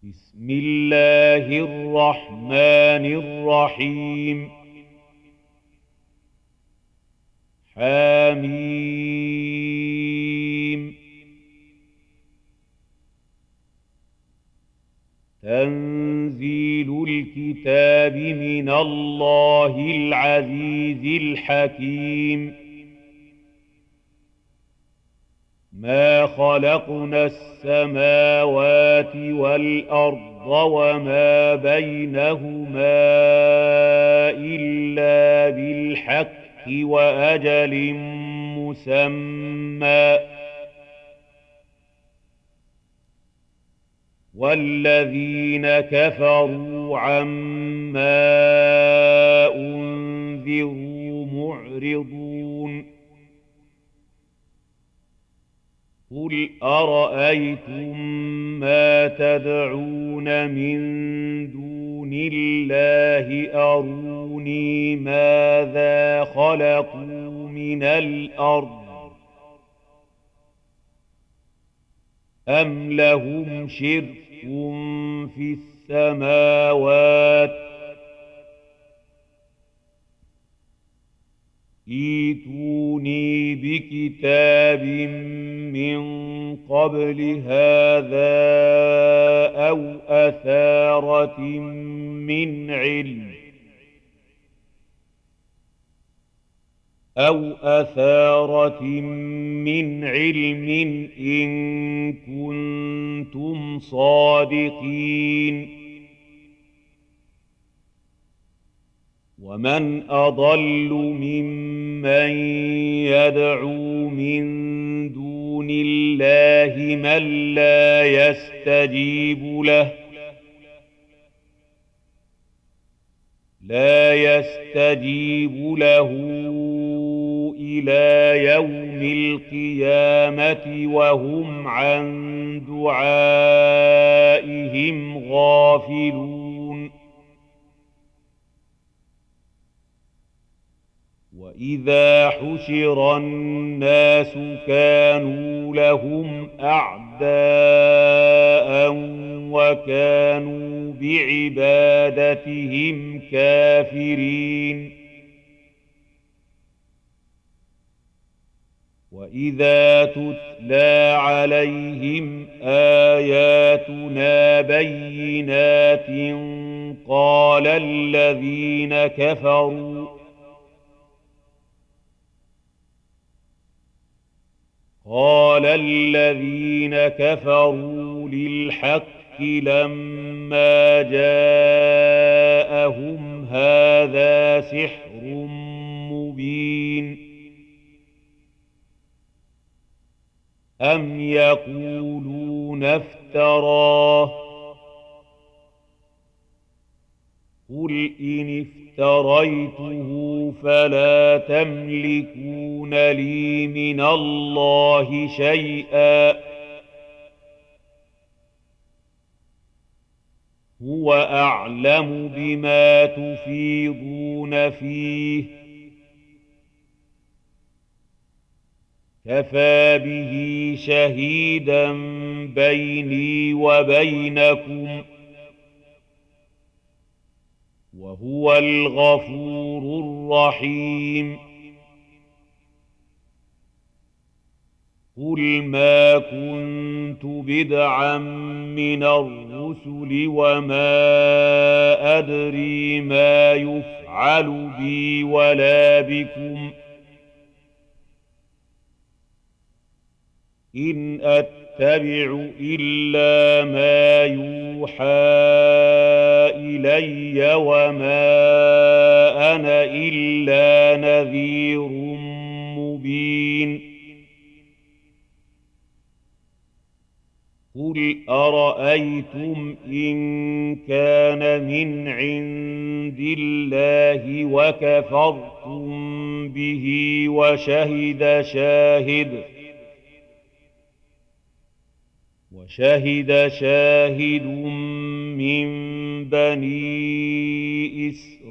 بسم الله الرحمن الرحيم حميم تنزيل الكتاب من الله العزيز الحكيم ما خلقنا السماوات والأرض وما بينهما إلا بالحق وأجل مسمى والذين كفروا عما أنذروا معرضون قل أرأيتم ما تدعون من دون الله أروني ماذا خلقوا من الأرض أم لهم شرك في السماوات ائتوني بكتاب من قبل هذا أو أثارة من علم إن كنتم صادقين ومن أضل ممن يدعو من دون الله من لا يستجيب له إلى يوم القيامة وهم عن دعائهم غافلون وإذا حشر الناس كانوا لهم أعداء وكانوا بعبادتهم كافرين وإذا تتلى عليهم آياتنا بينات قال الذين كفروا للحق لما جاءهم هذا سحر مبين أم يقولون افتراه قل إن افتريته فلا تملكون لي من الله شيئا هو أعلم بما تفيضون فيه كفى به شهيدا بيني وبينكم وهو الغفور الرحيم قل ما كنت بدعا من الرسل وما أدري ما يفعل بي ولا بكم إن أتبع إلا ما يوحى إلي وما أنا إلا نذير مبين قل أرأيتم إن كان من عند الله وكفرتم به وشهد شاهد من بني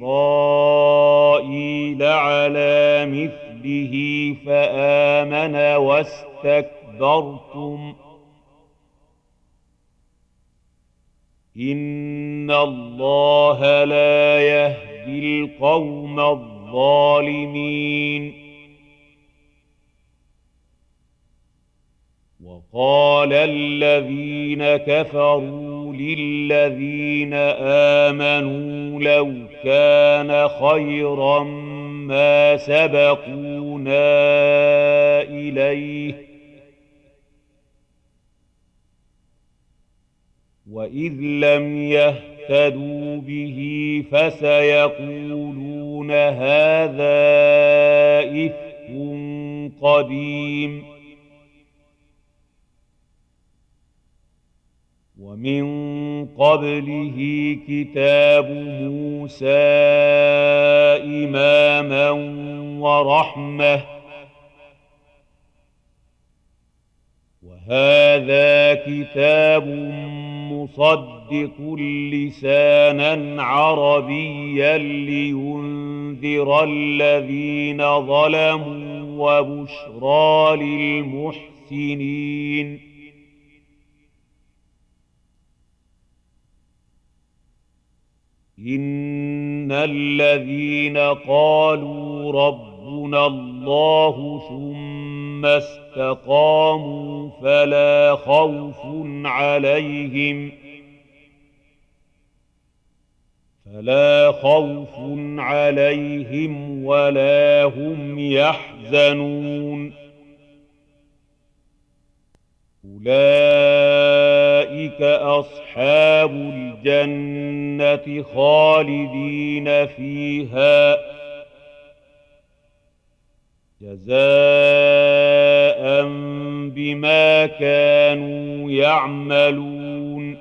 إسرائيل على مثله فآمن واستكبرتم إن الله لا يهدي القوم الظالمين. وقال الذين كفروا للذين آمنوا لو كان خيرا ما سبقونا إليه وإذ لم يهتدوا به فسيقولون هذا إفك قديم. ومن قبله كتاب موسى إماما ورحمة وهذا كتاب مصدق لسانا عربيا لينذر الذين ظلموا وبشرى للمحسنين. إن الذين قالوا ربنا الله ثم استقاموا فلا خوف عليهم ولا هم يحزنون. أولئك أصحاب الجنة خالدين فيها جزاء بما كانوا يعملون.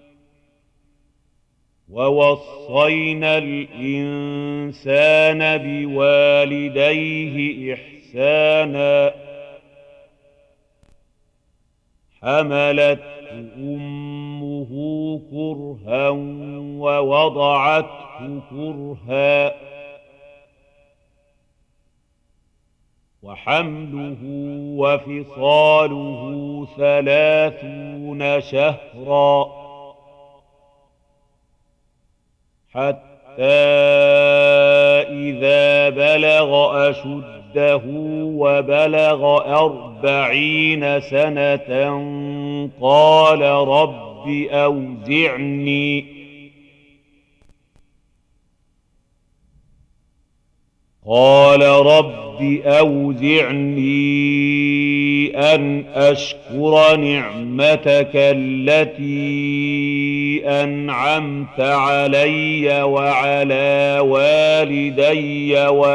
ووصينا الإنسان بوالديه إحسانا حملته أمه كرها ووضعته كرها وحمله وفصاله 30 شهرا حتى إذا بلغ أشده وبلغ 40 سنة قال رب أوزعني أن أشكر نعمتك التي أنعمت علي وعلى والدي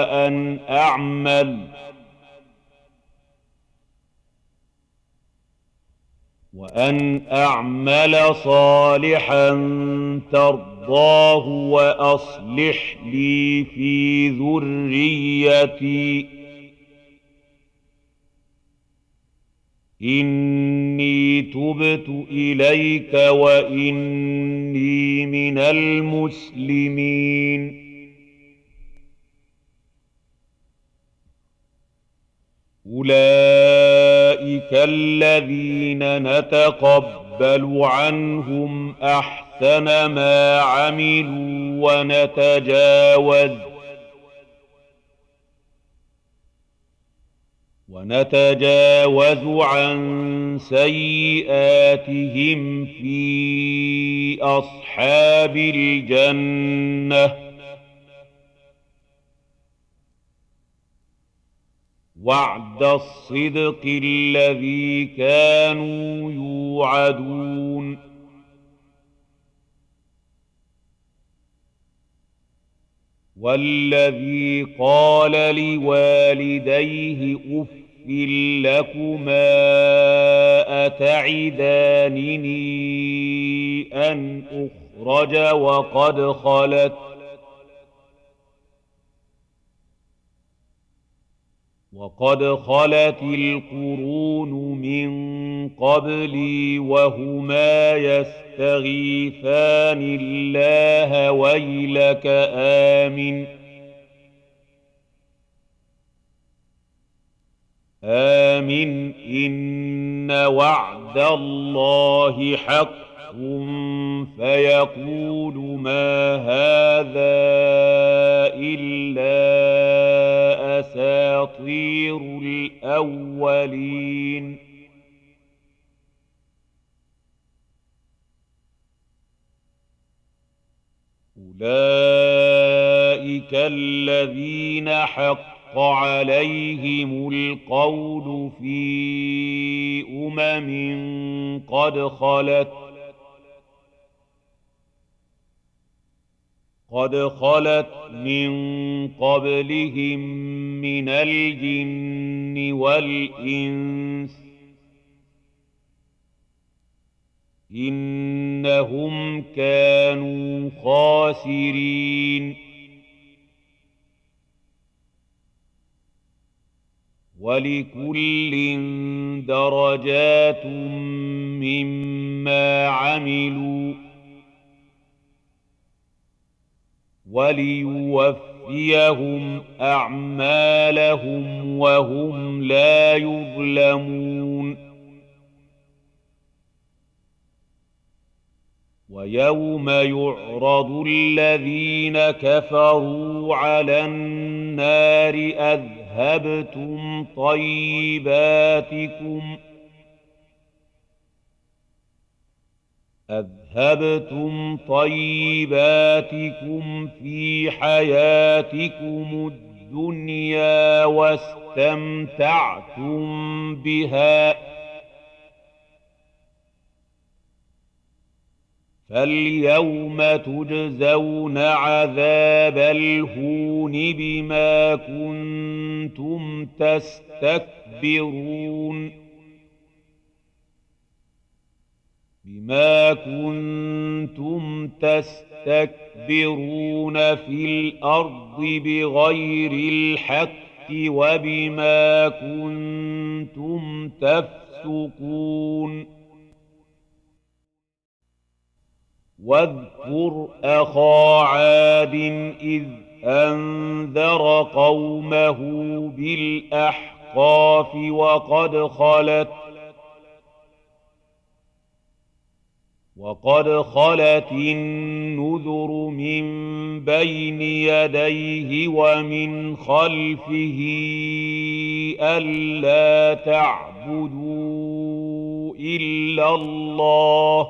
وأن أعمل صالحا ترضاه وأصلح لي في ذريتي إني تبت إليك وإني من المسلمين. أولئك الذين نتقبل عنهم أحسن ما عملوا ونتجاوز عن سيئاتهم في أصحاب الجنة وعد الصدق الذي كانوا يوعدون. والذي قال لوالديه أف لكما أتعدانني أن أخرج وقد خلت القرون من قبلي وهما يستغيثان الله ويلك آمن إن وعد الله حق فيقول ما هذا إلا أساطير الأولين. أولئك الذين حق عليهم القول في قد خلت من قبلهم من الجن والإنس إنهم كانوا خاسرين. ولكل درجات مما عملوا وليوفيهم أعمالهم وهم لا يظلمون. ويوم يعرض الذين كفروا على النار أذهبتم طيباتكم في حياتكم الدنيا واستمتعتم بها فاليوم تجزون عذاب الهون بما كنتم تستكبرون في الأرض بغير الحق وبما كنتم تفسقون. واذكر أخا عاد إذ أنذر قومه بالأحقاف وقد خلت النذر من بين يديه ومن خلفه ألا تعبدوا إلا الله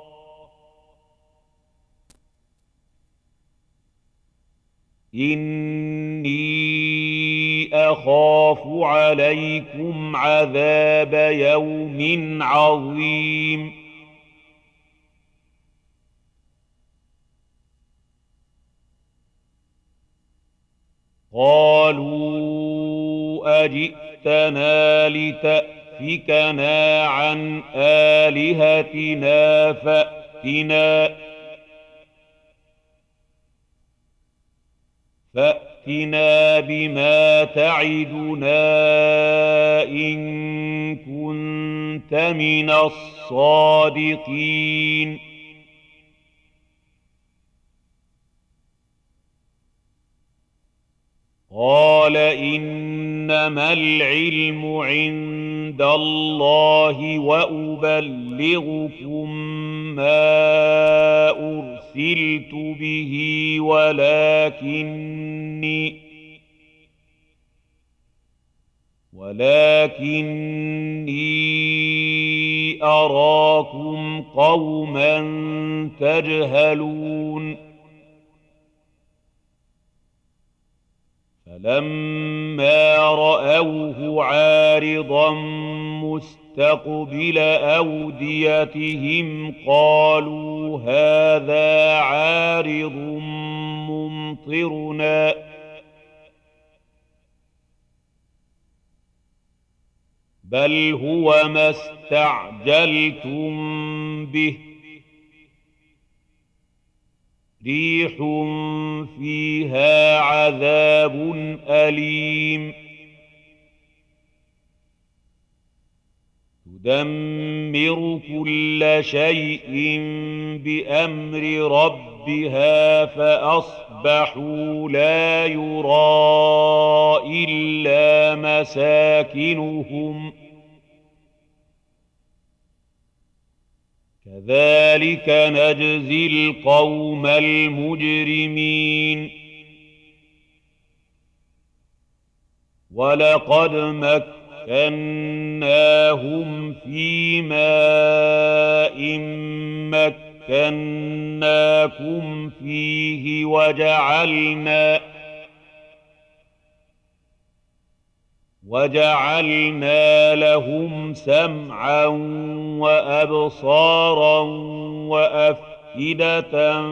إني أخاف عليكم عذاب يوم عظيم. قالوا أجئتنا لتأفكنا عن آلهتنا فأتنا بما تعدنا إن كنت من الصادقين. قال إنما العلم عند الله وأبلغكم ما أرسلت به ولكني أراكم قوما تجهلون. فلما رأوه عارضا مستقبل أوديتهم قالوا هذا عارض ممطرنا بل هو ما استعجلتم به ريح فيها عذاب أليم تدمر كل شيء بأمر ربها فأصبحوا لا يرى إلا مساكنهم كذلك نجزي القوم المجرمين. ولقد مكناهم في ماء مكناكم فيه وجعلنا لهم سمعا وأبصارا وأفئدة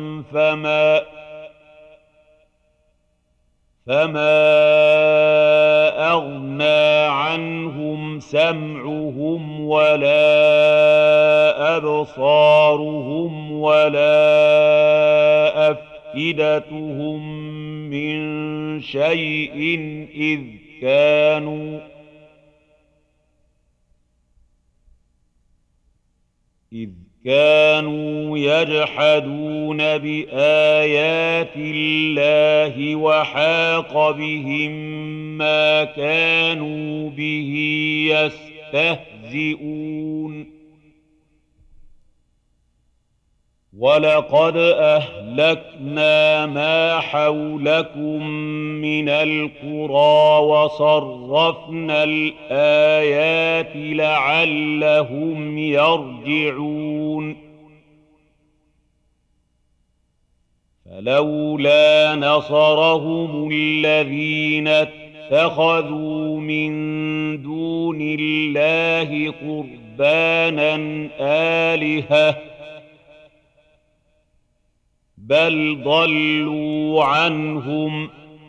فما أغنى عنهم سمعهم ولا أبصارهم ولا أفئدتهم من شيء إذ كانوا يجحدون بآيات الله وحاق بهم ما كانوا به يستهزئون. ولقد أهلكنا ما حولكم من القرى وصرفنا الآيات لعلهم يرجعون. فلولا نصرهم الذين اتخذوا من دون الله قربانا آلهة بل ضلوا عنهم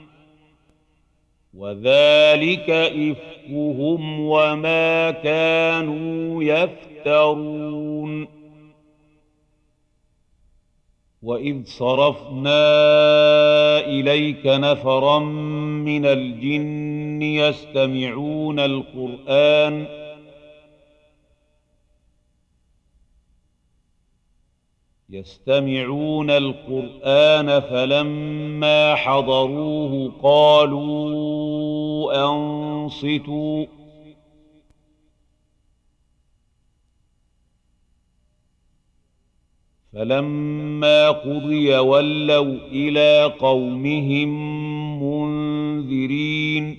وذلك إفكهم وما كانوا يفترون. وإذ صرفنا إليك نفرا من الجن يستمعون القرآن فلما حضروه قالوا أنصتوا فلما قضي ولوا إلى قومهم منذرين.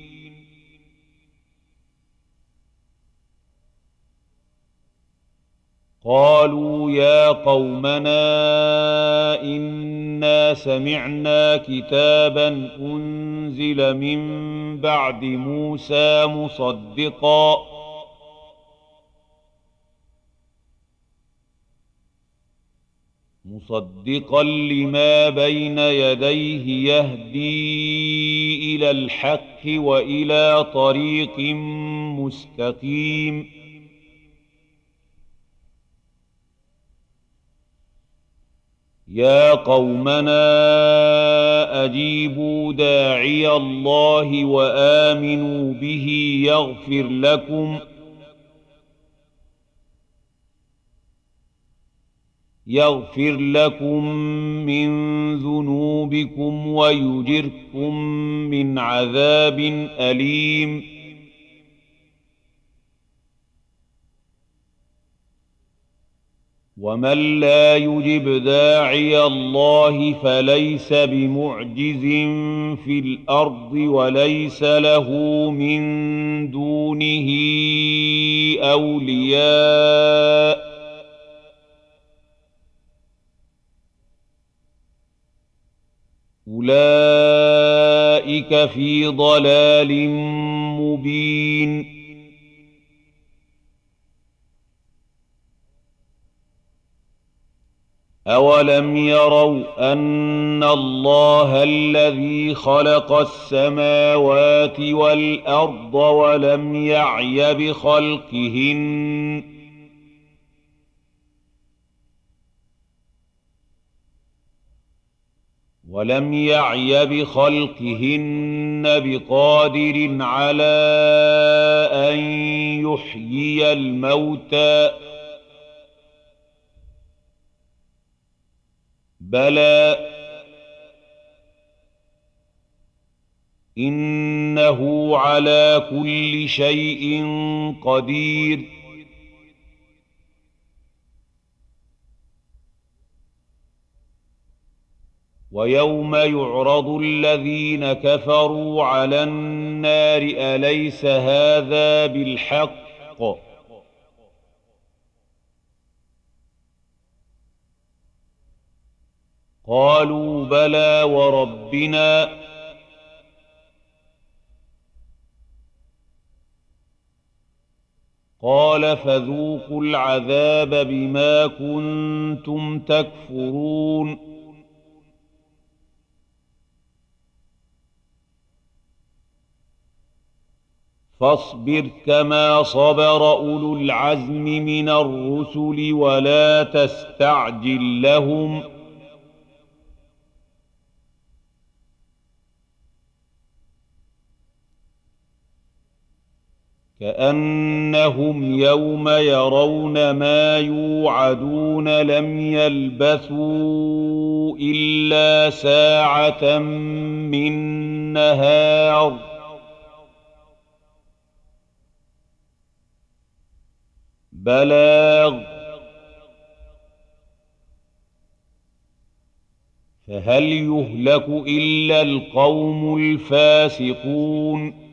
قالوا يا قومنا إنا سمعنا كتابا أنزل من بعد موسى مصدقا لما بين يديه يهدي إلى الحق وإلى طريق مستقيم. يا قومنا أجيبوا داعي الله وآمنوا به يغفر لكم من ذنوبكم ويجركم من عذاب أليم. ومن لا يجب داعي الله فليس بمعجز في الأرض وليس له من دونه أولياء أولئك في ضلال مبين. أولم يروا أن الله الذي خلق السماوات والأرض ولم يعي بخلقهن بقادر على أن يحيي الموتى بلى إنه على كل شيء قدير. ويوم يعرض الذين كفروا على النار أليس هذا بالحق قالوا بلى وربنا قال فذوقوا العذاب بما كنتم تكفرون فاصبر كما صبر أولو العزم من الرسل ولا تستعجل لهم كأنهم يوم يرون ما يوعدون لم يلبثوا إلا ساعة من نهار بلاغ فهل يهلك إلا القوم الفاسقون